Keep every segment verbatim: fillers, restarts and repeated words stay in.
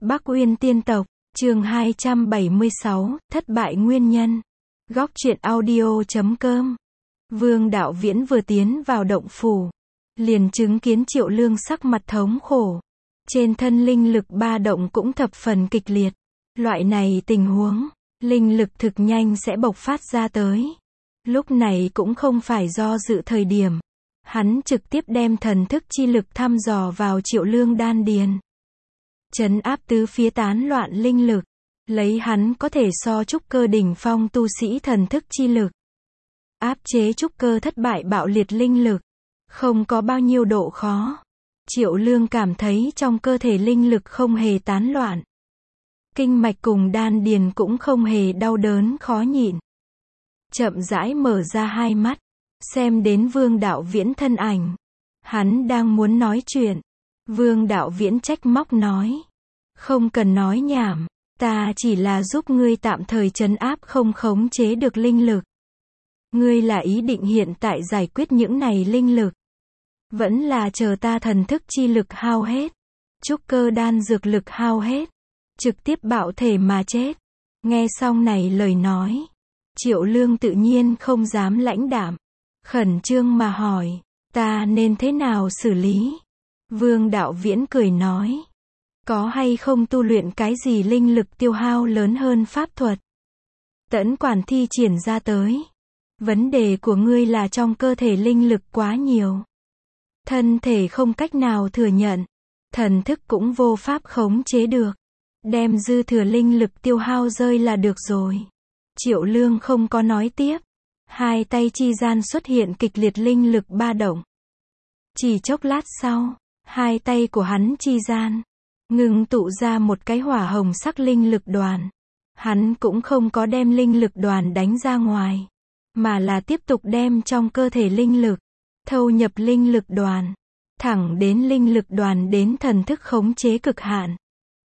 Bắc Uyên Tiên Tộc, chương hai trăm bảy mươi sáu, thất bại nguyên nhân. Góc truyện audio chấm com. Vương Đạo Viễn vừa tiến vào động phủ, liền chứng kiến Triệu Lương sắc mặt thống khổ. Trên thân linh lực ba động cũng thập phần kịch liệt. Loại này tình huống, linh lực thực nhanh sẽ bộc phát ra tới. Lúc này cũng không phải do dự thời điểm. Hắn trực tiếp đem thần thức chi lực thăm dò vào Triệu Lương đan điền. Trấn áp tứ phía tán loạn linh lực. Lấy hắn có thể so trúc cơ đỉnh phong tu sĩ thần thức chi lực. Áp chế trúc cơ thất bại bạo liệt linh lực. Không có bao nhiêu độ khó. Triệu Lương cảm thấy trong cơ thể linh lực không hề tán loạn. Kinh mạch cùng đan điền cũng không hề đau đớn khó nhịn. Chậm rãi mở ra hai mắt. Xem đến Vương Đạo Viễn thân ảnh. Hắn đang muốn nói chuyện. Vương Đạo Viễn trách móc nói. Không cần nói nhảm. Ta chỉ là giúp ngươi tạm thời trấn áp không khống chế được linh lực. Ngươi là ý định hiện tại giải quyết những này linh lực. Vẫn là chờ ta thần thức chi lực hao hết. Trúc cơ đan dược lực hao hết. Trực tiếp bạo thể mà chết. Nghe xong này lời nói. Triệu Lương tự nhiên không dám lãnh đạm. Khẩn trương mà hỏi. Ta nên thế nào xử lý? Vương Đạo Viễn cười nói. Có hay không tu luyện cái gì linh lực tiêu hao lớn hơn pháp thuật? Tẫn quản thi triển ra tới. Vấn đề của ngươi là trong cơ thể linh lực quá nhiều. Thân thể không cách nào thừa nhận. Thần thức cũng vô pháp khống chế được. Đem dư thừa linh lực tiêu hao rơi là được rồi. Triệu Lương không có nói tiếp. Hai tay chi gian xuất hiện kịch liệt linh lực ba động. Chỉ chốc lát sau, hai tay của hắn chi gian ngưng tụ ra một cái hỏa hồng sắc linh lực đoàn. Hắn cũng không có đem linh lực đoàn đánh ra ngoài, mà là tiếp tục đem trong cơ thể linh lực thâu nhập linh lực đoàn, thẳng đến linh lực đoàn đến thần thức khống chế cực hạn.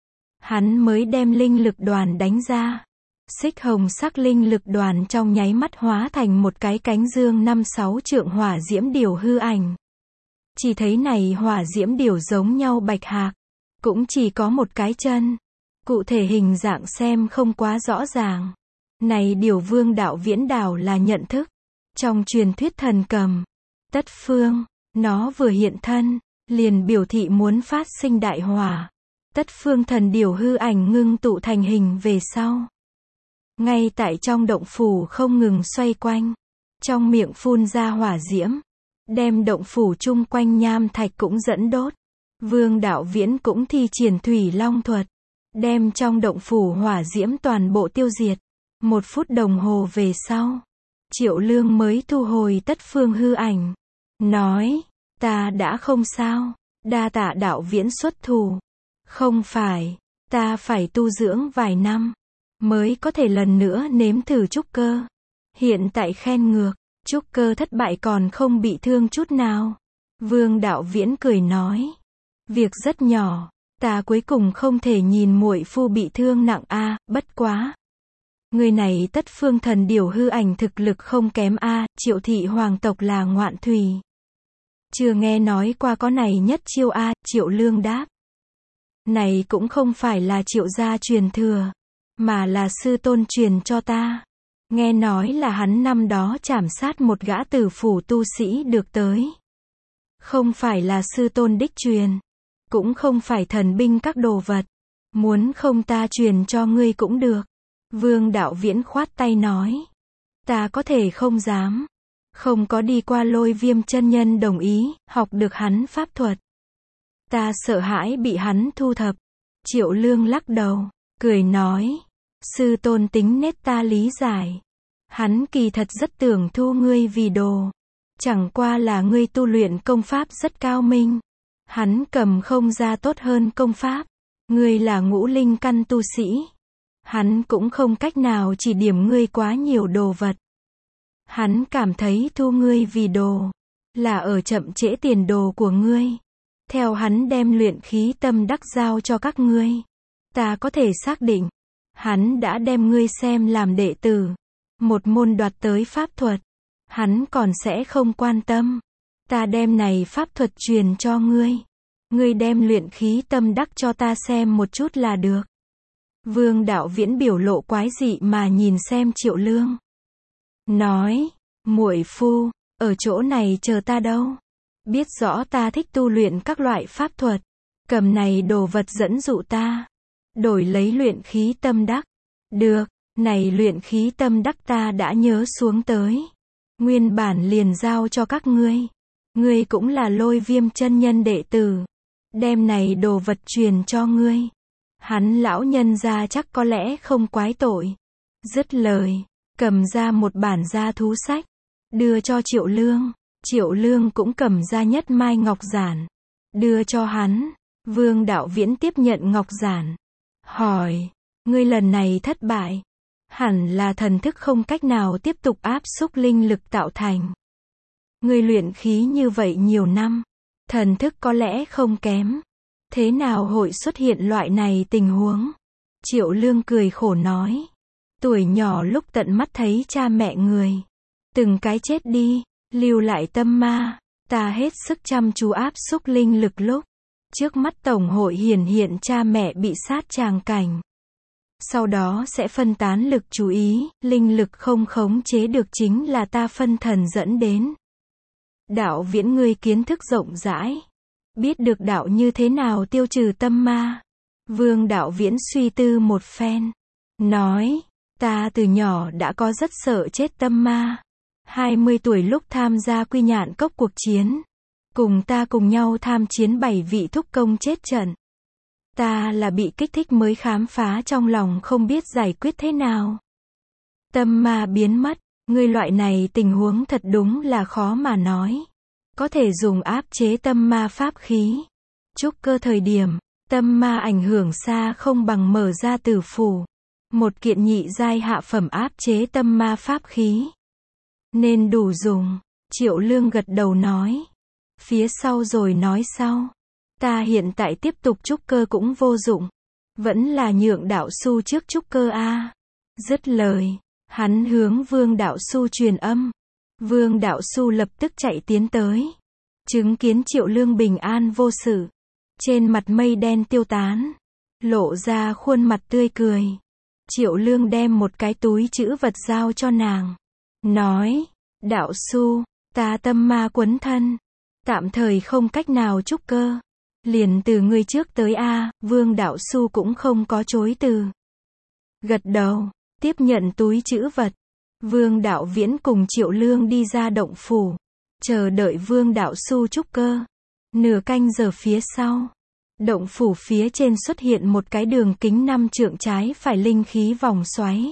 Hắn mới đem linh lực đoàn đánh ra. Xích hồng sắc linh lực đoàn trong nháy mắt hóa thành một cái cánh dương năm sáu trượng hỏa diễm điểu hư ảnh. Chỉ thấy này hỏa diễm điểu giống nhau bạch hạc, cũng chỉ có một cái chân. Cụ thể hình dạng xem không quá rõ ràng. Này điểu Vương Đạo Viễn đảo là nhận thức. Trong truyền thuyết thần cầm, Tất Phương, nó vừa hiện thân, liền biểu thị muốn phát sinh đại hỏa. Tất Phương thần điểu hư ảnh ngưng tụ thành hình về sau. Ngay tại trong động phủ không ngừng xoay quanh. Trong miệng phun ra hỏa diễm. Đem động phủ chung quanh nham thạch cũng dẫn đốt. Vương Đạo Viễn cũng thi triển thủy long thuật. Đem trong động phủ hỏa diễm toàn bộ tiêu diệt. Một phút đồng hồ về sau. Triệu Lương mới thu hồi Tất Phương hư ảnh. Nói, ta đã không sao. Đa tạ Đạo Viễn xuất thủ. Không phải, ta phải tu dưỡng vài năm. Mới có thể lần nữa nếm thử trúc cơ. Hiện tại khen ngược. Trúc cơ thất bại còn không bị thương chút nào. Vương Đạo Viễn cười nói. Việc rất nhỏ. Ta cuối cùng không thể nhìn muội phu bị thương nặng a, à, bất quá. Người này Tất Phương thần điểu hư ảnh thực lực không kém a, à, Triệu thị hoàng tộc là ngoạn thủy. Chưa nghe nói qua có này nhất chiêu a, à, Triệu Lương đáp. Này cũng không phải là Triệu gia truyền thừa, mà là sư tôn truyền cho ta. Nghe nói là hắn năm đó trảm sát một gã tử phủ tu sĩ được tới. Không phải là sư tôn đích truyền. Cũng không phải thần binh các đồ vật. Muốn không ta truyền cho ngươi cũng được. Vương Đạo Viễn khoát tay nói. Ta có thể không dám. Không có đi qua Lôi Viêm chân nhân đồng ý, học được hắn pháp thuật. Ta sợ hãi bị hắn thu thập. Triệu Lương lắc đầu, cười nói. Sư tôn tính nết ta lý giải. Hắn kỳ thật rất tưởng thu ngươi vì đồ. Chẳng qua là ngươi tu luyện công pháp rất cao minh. Hắn cầm không ra tốt hơn công pháp. Ngươi là ngũ linh căn tu sĩ. Hắn cũng không cách nào chỉ điểm ngươi quá nhiều đồ vật. Hắn cảm thấy thu ngươi vì đồ là ở chậm trễ tiền đồ của ngươi. Theo hắn đem luyện khí tâm đắc giao cho các ngươi. Ta có thể xác định. Hắn đã đem ngươi xem làm đệ tử. Một môn đoạt tới pháp thuật. Hắn còn sẽ không quan tâm. Ta đem này pháp thuật truyền cho ngươi. Ngươi đem luyện khí tâm đắc cho ta xem một chút là được. Vương Đạo Viễn biểu lộ quái dị mà nhìn xem Triệu Lương. Nói, muội phu, ở chỗ này chờ ta đâu. Biết rõ ta thích tu luyện các loại pháp thuật. Cầm này đồ vật dẫn dụ ta. Đổi lấy luyện khí tâm đắc. Được, này luyện khí tâm đắc ta đã nhớ xuống tới. Nguyên bản liền giao cho các ngươi. Ngươi cũng là Lôi Viêm chân nhân đệ tử. Đem này đồ vật truyền cho ngươi. Hắn lão nhân gia chắc có lẽ không quái tội. Dứt lời, cầm ra một bản gia thú sách. Đưa cho Triệu Lương. Triệu Lương cũng cầm ra nhất mai ngọc giản. Đưa cho hắn. Vương Đạo Viễn tiếp nhận ngọc giản. Hỏi, ngươi lần này thất bại. Hẳn là thần thức không cách nào tiếp tục áp xúc linh lực tạo thành. Ngươi luyện khí như vậy nhiều năm. Thần thức có lẽ không kém. Thế nào hội xuất hiện loại này tình huống? Triệu Lương cười khổ nói. Tuổi nhỏ lúc tận mắt thấy cha mẹ người. Từng cái chết đi, lưu lại tâm ma. Ta hết sức chăm chú áp xúc linh lực lúc. Trước mắt tổng hội hiển hiện cha mẹ bị sát tràng cảnh. Sau đó sẽ phân tán lực chú ý, linh lực không khống chế được chính là ta phân thần dẫn đến. Đạo Viễn ngươi kiến thức rộng rãi. Biết được đạo như thế nào tiêu trừ tâm ma. Vương Đạo Viễn suy tư một phen. Nói, ta từ nhỏ đã có rất sợ chết tâm ma. hai mươi tuổi lúc tham gia Quy Nhạn Cốc cuộc chiến. Cùng ta cùng nhau tham chiến bảy vị thúc công chết trận. Ta là bị kích thích mới khám phá trong lòng không biết giải quyết thế nào. Tâm ma biến mất, ngươi loại này tình huống thật đúng là khó mà nói. Có thể dùng áp chế tâm ma pháp khí. Trúc cơ thời điểm, tâm ma ảnh hưởng xa không bằng mở ra tử phủ. Một kiện nhị giai hạ phẩm áp chế tâm ma pháp khí. Nên đủ dùng. Triệu Lương gật đầu nói. Phía sau rồi nói sau. Ta hiện tại tiếp tục trúc cơ cũng vô dụng. Vẫn là nhượng đạo su trước trúc cơ a. Dứt lời, hắn hướng Vương Đạo Su truyền âm. Vương Đạo Su lập tức chạy tiến tới. Chứng kiến Triệu Lương bình an vô sự. Trên mặt mây đen tiêu tán. Lộ ra khuôn mặt tươi cười. Triệu Lương đem một cái túi trữ vật giao cho nàng. Nói, Đạo Su, ta tâm ma quấn thân. Tạm thời không cách nào trúc cơ. Liền từ ngươi trước tới a. Vương Đạo Su cũng không có chối từ. Gật đầu, tiếp nhận túi trữ vật. Vương Đạo Viễn cùng Triệu Lương đi ra động phủ. Chờ đợi Vương Đạo Su trúc cơ. Nửa canh giờ phía sau. Động phủ phía trên xuất hiện một cái đường kính năm trượng trái phải linh khí vòng xoáy.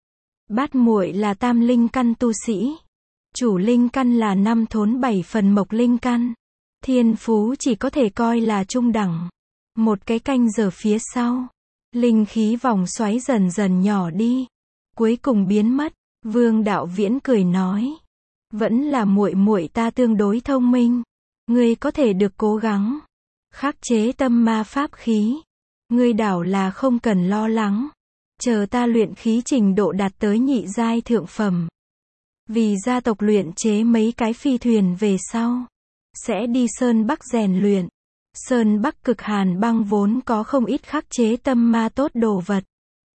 Bát muội là tam linh căn tu sĩ. Chủ linh căn là năm thốn bảy phần mộc linh căn. Thiên phú chỉ có thể coi là trung đẳng. Một cái canh giờ phía sau. Linh khí vòng xoáy dần dần nhỏ đi. Cuối cùng biến mất. Vương Đạo Viễn cười nói. Vẫn là muội muội ta tương đối thông minh. Ngươi có thể được cố gắng. Khắc chế tâm ma pháp khí. Ngươi đảo là không cần lo lắng. Chờ ta luyện khí trình độ đạt tới nhị giai thượng phẩm. Vì gia tộc luyện chế mấy cái phi thuyền về sau. Sẽ đi Sơn Bắc rèn luyện. Sơn Bắc cực hàn băng vốn có không ít khắc chế tâm ma tốt đồ vật.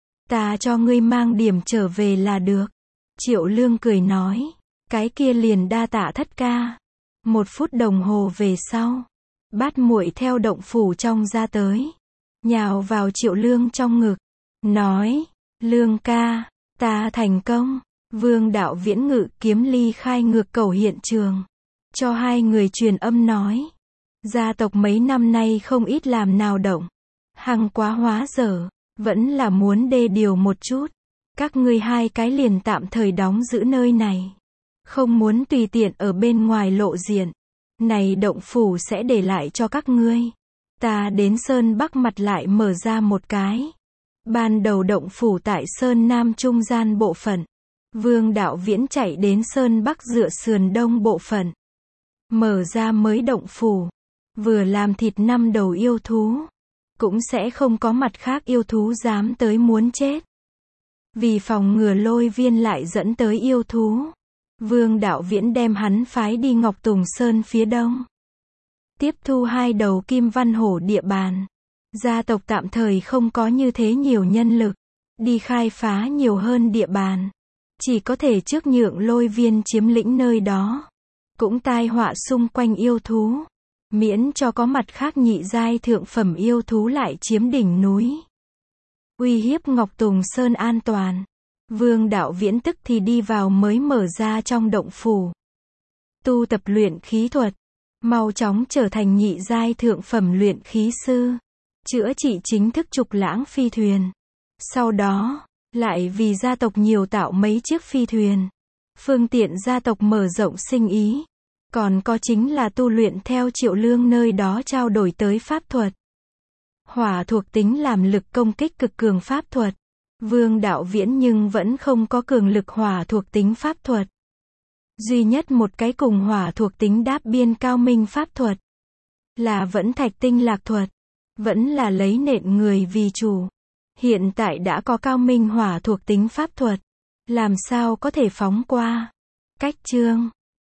Ta cho ngươi mang điểm trở về là được. Triệu Lương cười nói. Cái kia liền đa tạ thất ca. Một phút đồng hồ về sau. Bát muội theo động phủ trong ra tới. Nhào vào Triệu Lương trong ngực. Nói. Lương ca. Ta thành công. Vương Đạo Viễn ngự kiếm ly khai ngược cầu hiện trường. Cho hai người truyền âm nói. Gia tộc mấy năm nay không ít làm nào động. Hằng quá hóa dở. Vẫn là muốn đê điều một chút. Các ngươi hai cái liền tạm thời đóng giữ nơi này. Không muốn tùy tiện ở bên ngoài lộ diện. Này động phủ sẽ để lại cho các ngươi. Ta đến Sơn Bắc mặt lại mở ra một cái. Ban đầu động phủ tại Sơn Nam trung gian bộ phận. Vương Đạo Viễn chạy đến Sơn Bắc dựa sườn đông bộ phận. Mở ra mới động phủ. Vừa làm thịt năm đầu yêu thú. Cũng sẽ không có mặt khác yêu thú dám tới muốn chết. Vì phòng ngừa Lôi Viên lại dẫn tới yêu thú. Vương Đạo Viễn đem hắn phái đi Ngọc Tùng Sơn phía đông. Tiếp thu hai đầu kim văn hổ địa bàn. Gia tộc tạm thời không có như thế nhiều nhân lực, đi khai phá nhiều hơn địa bàn. Chỉ có thể trước nhượng Lôi Viên chiếm lĩnh nơi đó. Cũng tai họa xung quanh yêu thú. Miễn cho có mặt khác nhị giai thượng phẩm yêu thú lại chiếm đỉnh núi. Uy hiếp Ngọc Tùng Sơn an toàn. Vương Đạo Viễn tức thì đi vào mới mở ra trong động phủ. Tu tập luyện khí thuật. Mau chóng trở thành nhị giai thượng phẩm luyện khí sư. Chữa trị chính thức Trục Lãng phi thuyền. Sau đó, lại vì gia tộc nhiều tạo mấy chiếc phi thuyền. Phương tiện gia tộc mở rộng sinh ý. Còn có chính là tu luyện theo Triệu Lương nơi đó trao đổi tới pháp thuật. Hỏa thuộc tính làm lực công kích cực cường pháp thuật. Vương Đạo Viễn nhưng vẫn không có cường lực hỏa thuộc tính pháp thuật. Duy nhất một cái cùng hỏa thuộc tính đáp biên cao minh pháp thuật. Là vẫn thạch tinh lạc thuật. Vẫn là lấy nện người vì chủ. Hiện tại đã có cao minh hỏa thuộc tính pháp thuật. Làm sao có thể phóng qua. Cách chương